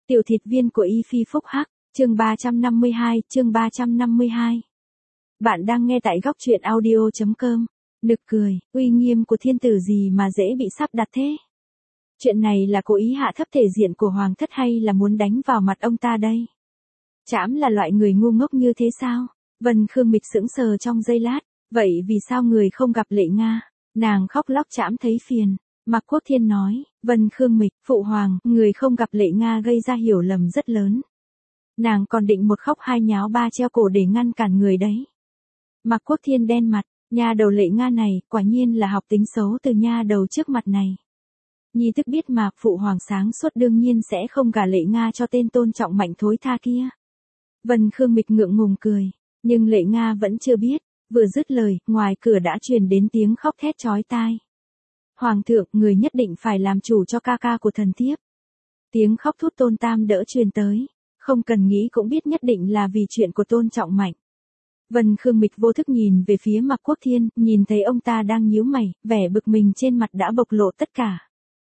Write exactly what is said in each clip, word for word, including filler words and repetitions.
Tiểu thịt viên của Y Phi Phúc Hắc, chương ba trăm năm mươi hai, chương ba trăm năm mươi hai. Bạn đang nghe tại góc truyện audio chấm com. Nực cười, uy nghiêm của thiên tử gì mà dễ bị sắp đặt thế? Chuyện này là cố ý hạ thấp thể diện của hoàng thất hay là muốn đánh vào mặt ông ta đây? Trẫm là loại người ngu ngốc như thế sao? Vân Khương Mịch sững sờ trong giây lát, vậy vì sao người không gặp Lệ Nga? Nàng khóc lóc trẫm thấy phiền. Mạc Quốc Thiên nói, Vân Khương Mịch, phụ hoàng, người không gặp Lệ Nga gây ra hiểu lầm rất lớn. Nàng còn định một khóc hai nháo ba treo cổ để ngăn cản người đấy. Mạc Quốc Thiên đen mặt, nha đầu Lệ Nga này, quả nhiên là học tính xấu từ nha đầu trước mặt này. Nhi tức biết mà, phụ hoàng sáng suốt đương nhiên sẽ không gả Lệ Nga cho tên tôn trọng mạnh thối tha kia. Vân Khương Mịch ngượng ngùng cười, nhưng Lệ Nga vẫn chưa biết, vừa dứt lời, ngoài cửa đã truyền đến tiếng khóc thét chói tai. Hoàng thượng, người nhất định phải làm chủ cho ca ca của thần thiếp. Tiếng khóc thút Tôn Tam đỡ truyền tới, không cần nghĩ cũng biết nhất định là vì chuyện của Tôn Trọng Mạnh. Vân Khương Mịch vô thức nhìn về phía Mạc Quốc Thiên, nhìn thấy ông ta đang nhíu mày, vẻ bực mình trên mặt đã bộc lộ tất cả.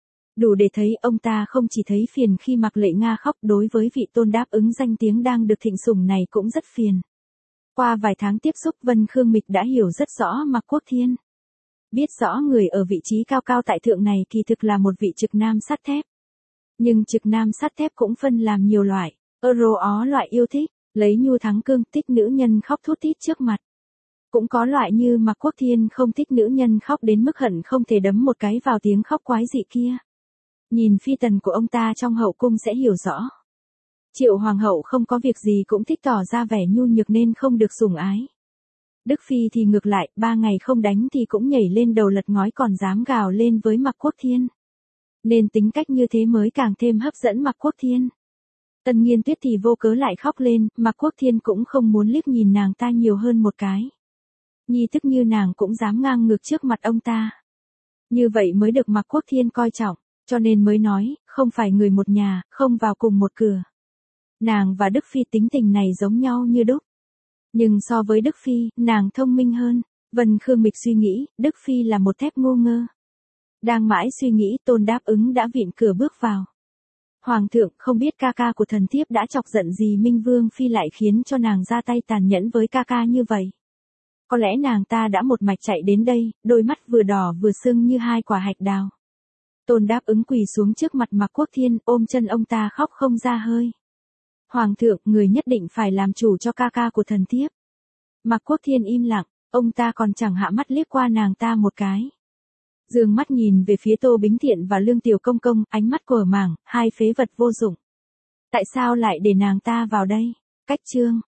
Đủ để thấy ông ta không chỉ thấy phiền khi Mạc Lệ Nga khóc, đối với vị tôn đáp ứng danh tiếng đang được thịnh sủng này cũng rất phiền. Qua vài tháng tiếp xúc, Vân Khương Mịch đã hiểu rất rõ Mạc Quốc Thiên. Biết rõ người ở vị trí cao cao tại thượng này kỳ thực là một vị trực nam sắt thép. Nhưng trực nam sắt thép cũng phân làm nhiều loại, euro ó loại yêu thích, lấy nhu thắng cương, thích nữ nhân khóc thút thít trước mặt. Cũng có loại như Mạc Quốc Thiên không thích nữ nhân khóc đến mức hận không thể đấm một cái vào tiếng khóc quái dị kia. Nhìn phi tần của ông ta trong hậu cung sẽ hiểu rõ. Triệu hoàng hậu không có việc gì cũng thích tỏ ra vẻ nhu nhược nên không được sủng ái. Đức Phi thì ngược lại, ba ngày không đánh thì cũng nhảy lên đầu lật ngói còn dám gào lên với Mạc Quốc Thiên. Nên tính cách như thế mới càng thêm hấp dẫn Mạc Quốc Thiên. Tần Nghiên Tuyết thì vô cớ lại khóc lên, Mạc Quốc Thiên cũng không muốn liếc nhìn nàng ta nhiều hơn một cái. Nhi thức như nàng cũng dám ngang ngược trước mặt ông ta. Như vậy mới được Mạc Quốc Thiên coi trọng, cho nên mới nói, không phải người một nhà, không vào cùng một cửa. Nàng và Đức Phi tính tình này giống nhau như đúc. Nhưng so với Đức Phi, nàng thông minh hơn. Vân Khương Mịch suy nghĩ, Đức Phi là một thép ngu ngơ. Đang mãi suy nghĩ, Tôn đáp ứng đã vịn cửa bước vào. Hoàng thượng, không biết ca ca của thần thiếp đã chọc giận gì Minh Vương Phi lại khiến cho nàng ra tay tàn nhẫn với ca ca như vậy. Có lẽ nàng ta đã một mạch chạy đến đây, đôi mắt vừa đỏ vừa sưng như hai quả hạch đào. Tôn đáp ứng quỳ xuống trước mặt Mạc Quốc Thiên, ôm chân ông ta khóc không ra hơi. Hoàng thượng, người nhất định phải làm chủ cho ca ca của thần thiếp. Mạc Quốc Thiên im lặng, ông ta còn chẳng hạ mắt liếc qua nàng ta một cái. Dương mắt nhìn về phía Tô Bính Thiện và Lương Tiểu Công Công, ánh mắt cờ mảng, hai phế vật vô dụng. Tại sao lại để nàng ta vào đây? Cách chương,